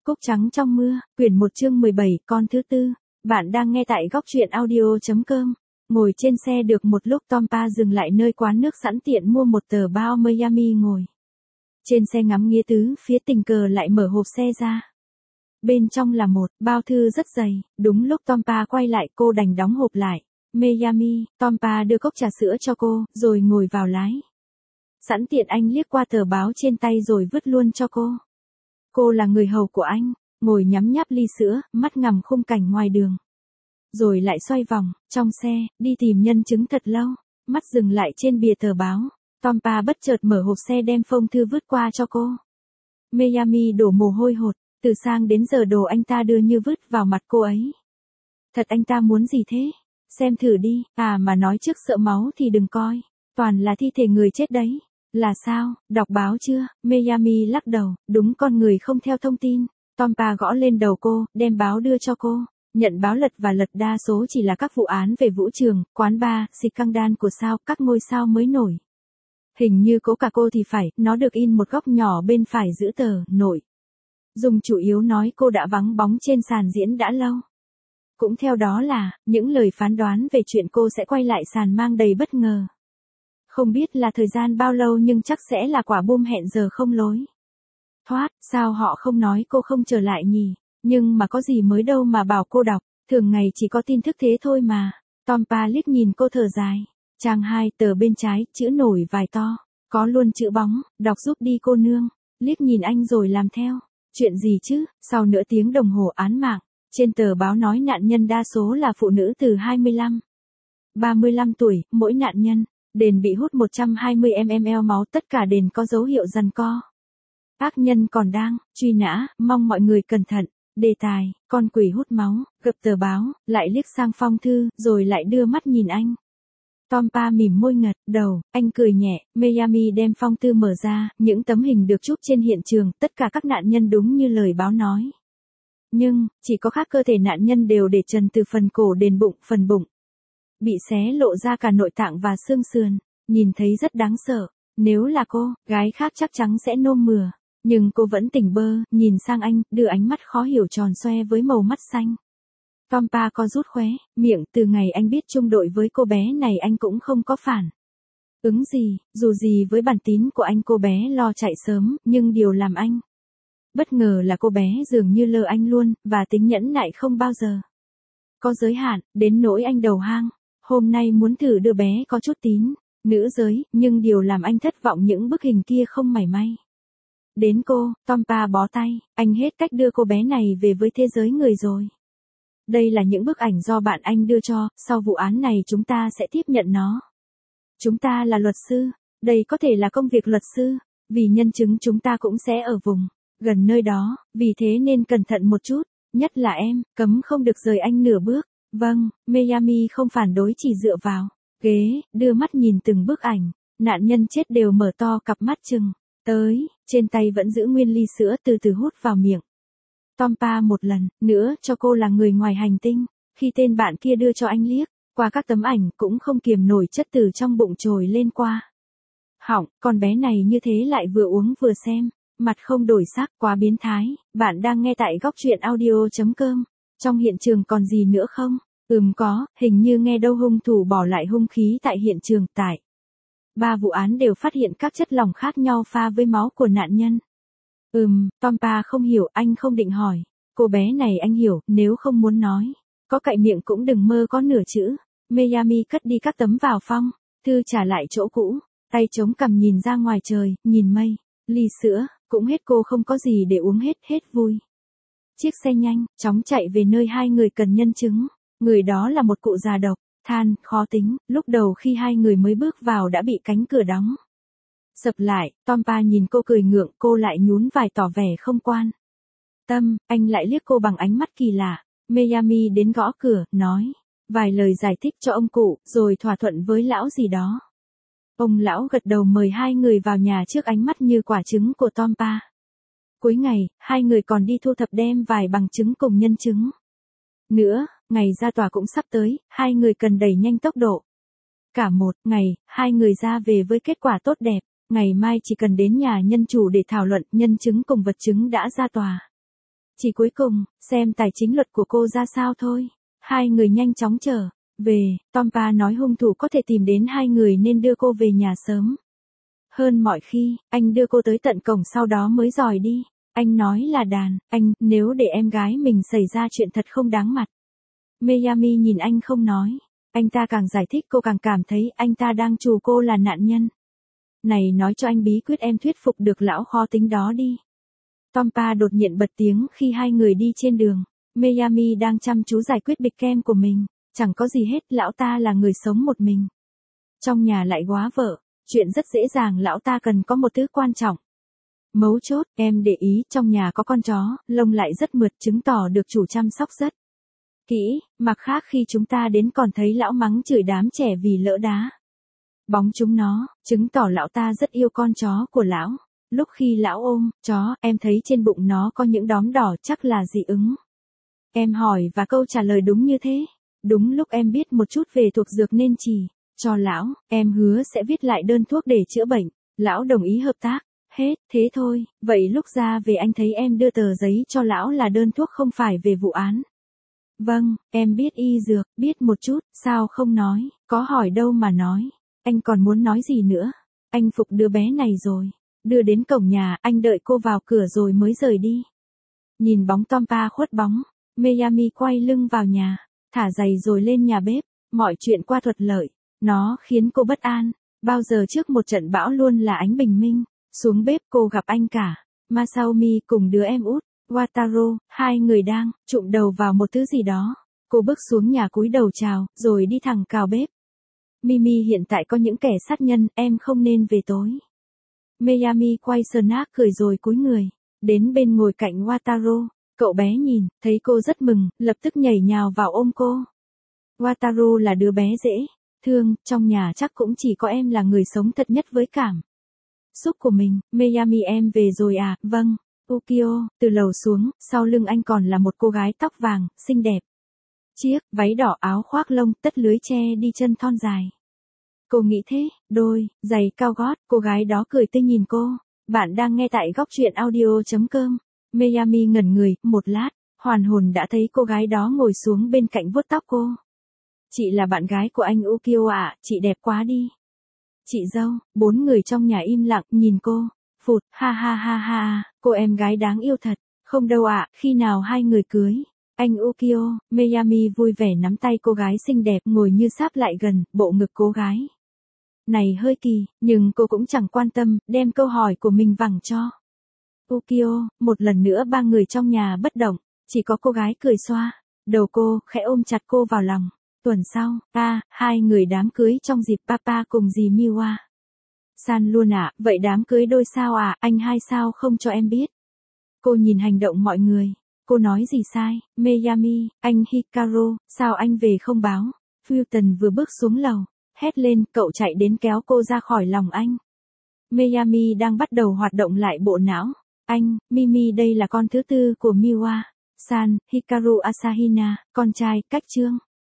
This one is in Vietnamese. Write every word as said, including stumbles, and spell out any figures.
Cúc trắng trong mưa, quyển một chương mười bảy, con thứ tư. Bạn đang nghe tại góc truyện audio.com. Ngồi trên xe được một lúc Tompa dừng lại nơi quán nước sẵn tiện mua một tờ bao Miami ngồi. Trên xe ngắm nghía tứ phía tình cờ lại mở hộp xe ra. Bên trong là một bao thư rất dày, đúng lúc Tompa quay lại cô đành đóng hộp lại. Miami, Tompa đưa cốc trà sữa cho cô, rồi ngồi vào lái. Sẵn tiện anh liếc qua tờ báo trên tay rồi vứt luôn cho cô. Cô là người hầu của anh, ngồi nhắm nháp ly sữa, mắt ngắm khung cảnh ngoài đường. Rồi lại xoay vòng, trong xe, đi tìm nhân chứng thật lâu, mắt dừng lại trên bìa tờ báo. Tompa bất chợt mở hộp xe đem phong thư vứt qua cho cô. Miami đổ mồ hôi hột, từ sáng đến giờ đồ anh ta đưa như vứt vào mặt cô ấy. Thật anh ta muốn gì thế? Xem thử đi, à mà nói trước sợ máu thì đừng coi, toàn là thi thể người chết đấy. Là sao, đọc báo chưa? Miami lắc đầu, đúng con người không theo thông tin. Tompa gõ lên đầu cô, đem báo đưa cho cô. Nhận báo lật và lật đa số chỉ là các vụ án về vũ trường, quán bar, scandal của sao, các ngôi sao mới nổi. Hình như có cả cô thì phải, nó được in một góc nhỏ bên phải giữ tờ, nổi. Dùng chủ yếu nói cô đã vắng bóng trên sàn diễn đã lâu. Cũng theo đó là, những lời phán đoán về chuyện cô sẽ quay lại sàn mang đầy bất ngờ. Không biết là thời gian bao lâu nhưng chắc sẽ là quả bom hẹn giờ không lối. Thoát, sao họ không nói cô không trở lại nhỉ? Nhưng mà có gì mới đâu mà bảo cô đọc, thường ngày chỉ có tin thức thế thôi mà. Tompa liếc nhìn cô thở dài. Trang hai tờ bên trái, chữ nổi vài to, có luôn chữ bóng, đọc giúp đi cô nương. Liếc nhìn anh rồi làm theo. Chuyện gì chứ? Sau nửa tiếng đồng hồ án mạng, trên tờ báo nói nạn nhân đa số là phụ nữ từ hai mươi lăm, ba mươi lăm tuổi, mỗi nạn nhân. Đền bị hút một trăm hai mươi mi li lít máu, tất cả đền có dấu hiệu giằng co. Ác nhân còn đang truy nã, mong mọi người cẩn thận. Đề tài, con quỷ hút máu, gập tờ báo, lại liếc sang phong thư, rồi lại đưa mắt nhìn anh. Tompa mỉm môi ngật đầu, anh cười nhẹ. Miami đem phong thư mở ra, những tấm hình được chụp trên hiện trường, tất cả các nạn nhân đúng như lời báo nói. Nhưng, chỉ có khác cơ thể nạn nhân đều để trần từ phần cổ đến bụng, phần bụng bị xé lộ ra cả nội tạng và xương sườn, nhìn thấy rất đáng sợ. Nếu là cô, gái khác chắc chắn sẽ nôn mửa. Nhưng cô vẫn tỉnh bơ, nhìn sang anh, đưa ánh mắt khó hiểu tròn xoe với màu mắt xanh. Tompa co rút khóe miệng, từ ngày anh biết chung đội với cô bé này anh cũng không có phản ứng gì, dù gì với bản tính của anh cô bé lo chạy sớm, nhưng điều làm anh bất ngờ là cô bé dường như lơ anh luôn, và tính nhẫn nại không bao giờ có giới hạn, đến nỗi anh đầu hang. Hôm nay muốn thử đưa bé có chút tín nữ giới, nhưng điều làm anh thất vọng những bức hình kia không mảy may. Đến cô, Tompa bó tay, anh hết cách đưa cô bé này về với thế giới người rồi. Đây là những bức ảnh do bạn anh đưa cho, sau vụ án này chúng ta sẽ tiếp nhận nó. Chúng ta là luật sư, đây có thể là công việc luật sư, vì nhân chứng chúng ta cũng sẽ ở vùng gần nơi đó, vì thế nên cẩn thận một chút, nhất là em, cấm không được rời anh nửa bước. Vâng, Miami không phản đối, chỉ dựa vào ghế, đưa mắt nhìn từng bức ảnh. Nạn nhân chết đều mở to cặp mắt chừng tới, trên tay vẫn giữ nguyên ly sữa từ từ hút vào miệng. Tompa một lần nữa cho cô là người ngoài hành tinh, khi tên bạn kia đưa cho anh liếc qua các tấm ảnh cũng không kiềm nổi chất từ trong bụng trồi lên qua họng. Con bé này như thế lại vừa uống vừa xem, mặt không đổi sắc, quá biến thái. Bạn đang nghe tại góc truyện audio.com. Trong hiện trường còn gì nữa không? Ừm có, hình như nghe đâu hung thủ bỏ lại hung khí tại hiện trường. Tại ba vụ án đều phát hiện các chất lỏng khác nhau pha với máu của nạn nhân. Ừm, Tompa không hiểu, anh không định hỏi. Cô bé này anh hiểu, nếu không muốn nói, có cạy miệng cũng đừng mơ có nửa chữ. Miami cất đi các tấm vào phong, thư trả lại chỗ cũ, tay chống cằm nhìn ra ngoài trời, nhìn mây, ly sữa, cũng hết cô không có gì để uống hết, hết vui. Chiếc xe nhanh, chóng chạy về nơi hai người cần nhân chứng. Người đó là một cụ già độc, than, khó tính, lúc đầu khi hai người mới bước vào đã bị cánh cửa đóng sập lại. Tompa nhìn cô cười ngượng, cô lại nhún vai tỏ vẻ không quan tâm, anh lại liếc cô bằng ánh mắt kỳ lạ. Miami đến gõ cửa, nói vài lời giải thích cho ông cụ, rồi thỏa thuận với lão gì đó. Ông lão gật đầu mời hai người vào nhà trước ánh mắt như quả trứng của Tompa. Cuối ngày, hai người còn đi thu thập đem vài bằng chứng cùng nhân chứng nữa. Ngày ra tòa cũng sắp tới, hai người cần đẩy nhanh tốc độ. Cả một ngày, hai người ra về với kết quả tốt đẹp. Ngày mai chỉ cần đến nhà nhân chủ để thảo luận, nhân chứng cùng vật chứng đã ra tòa. Chỉ cuối cùng, xem tài chính luật của cô ra sao thôi. Hai người nhanh chóng trở về, Tompa nói hung thủ có thể tìm đến hai người nên đưa cô về nhà sớm. Hơn mọi khi, anh đưa cô tới tận cổng sau đó mới dòi đi. Anh nói là đàn, anh, nếu để em gái mình xảy ra chuyện thật không đáng mặt. Miami nhìn anh không nói. Anh ta càng giải thích cô càng cảm thấy anh ta đang trù cô là nạn nhân. Này nói cho anh bí quyết em thuyết phục được lão khó tính đó đi. Tompa đột nhiên bật tiếng khi hai người đi trên đường. Miami đang chăm chú giải quyết bịch kem của mình. Chẳng có gì hết, lão ta là người sống một mình. Trong nhà lại góa vợ. Chuyện rất dễ dàng, lão ta cần có một thứ quan trọng. Mấu chốt, em để ý trong nhà có con chó, lông lại rất mượt, chứng tỏ được chủ chăm sóc rất kỹ. Mặt khác khi chúng ta đến còn thấy lão mắng chửi đám trẻ vì lỡ đá bóng chúng nó, chứng tỏ lão ta rất yêu con chó của lão. Lúc khi lão ôm chó, em thấy trên bụng nó có những đốm đỏ, chắc là dị ứng. Em hỏi và câu trả lời đúng như thế. Đúng lúc em biết một chút về thuộc dược nên chỉ cho lão, em hứa sẽ viết lại đơn thuốc để chữa bệnh. Lão đồng ý hợp tác. Hết, thế thôi. Vậy lúc ra về anh thấy em đưa tờ giấy cho lão là đơn thuốc không phải về vụ án. Vâng, em biết y dược, biết một chút, sao không nói, có hỏi đâu mà nói. Anh còn muốn nói gì nữa? Anh phục đứa bé này rồi. Đưa đến cổng nhà, anh đợi cô vào cửa rồi mới rời đi. Nhìn bóng Tompa khuất bóng, Miami quay lưng vào nhà, thả giày rồi lên nhà bếp. Mọi chuyện qua thuận lợi, nó khiến cô bất an. Bao giờ trước một trận bão luôn là ánh bình minh. Xuống bếp cô gặp anh cả, Masaomi cùng đứa em út, Wataru, hai người đang trụm đầu vào một thứ gì đó. Cô bước xuống nhà cúi đầu chào, rồi đi thẳng cào bếp. Mimi hiện tại có những kẻ sát nhân, em không nên về tối. Miami quay snack cười rồi cúi người, đến bên ngồi cạnh Wataru. Cậu bé nhìn, thấy cô rất mừng, lập tức nhảy nhào vào ôm cô. Wataru là đứa bé dễ thương, trong nhà chắc cũng chỉ có em là người sống thật nhất với cảm xúc của mình. Miami em về rồi à? Vâng. Ukyo, từ lầu xuống, sau lưng anh còn là một cô gái tóc vàng, xinh đẹp. Chiếc váy đỏ, áo khoác lông, tất lưới che đi chân thon dài. Cô nghĩ thế, đôi giày cao gót, cô gái đó cười tươi nhìn cô. Bạn đang nghe tại góc truyện audio chấm com. Miami ngẩn người, một lát, hoàn hồn đã thấy cô gái đó ngồi xuống bên cạnh vuốt tóc cô. Chị là bạn gái của anh Ukyo ạ, à, chị đẹp quá đi. Chị dâu, bốn người trong nhà im lặng, nhìn cô. Phụt, ha ha ha ha, cô em gái đáng yêu thật. Không đâu ạ, à, khi nào hai người cưới. Anh Ukyo, Miami vui vẻ nắm tay cô gái xinh đẹp ngồi như sáp lại gần, bộ ngực cô gái này hơi kỳ, nhưng cô cũng chẳng quan tâm, đem câu hỏi của mình vẳng cho Ukyo. Một lần nữa ba người trong nhà bất động, chỉ có cô gái cười xoa đầu cô, khẽ ôm chặt cô vào lòng. Tuần sau, a, à, hai người đám cưới trong dịp Papa cùng dì Miwa San luôn ạ, à, vậy đám cưới đôi sao à, anh hai sao không cho em biết. Cô nhìn hành động mọi người, cô nói gì sai. Miami, anh Hikaru, sao anh về không báo. Fulton vừa bước xuống lầu, hét lên, cậu chạy đến kéo cô ra khỏi lòng anh. Miami đang bắt đầu hoạt động lại bộ não. Anh, Mimi đây là con thứ tư của Miwa San, Hikaru Asahina, con trai, cách chương.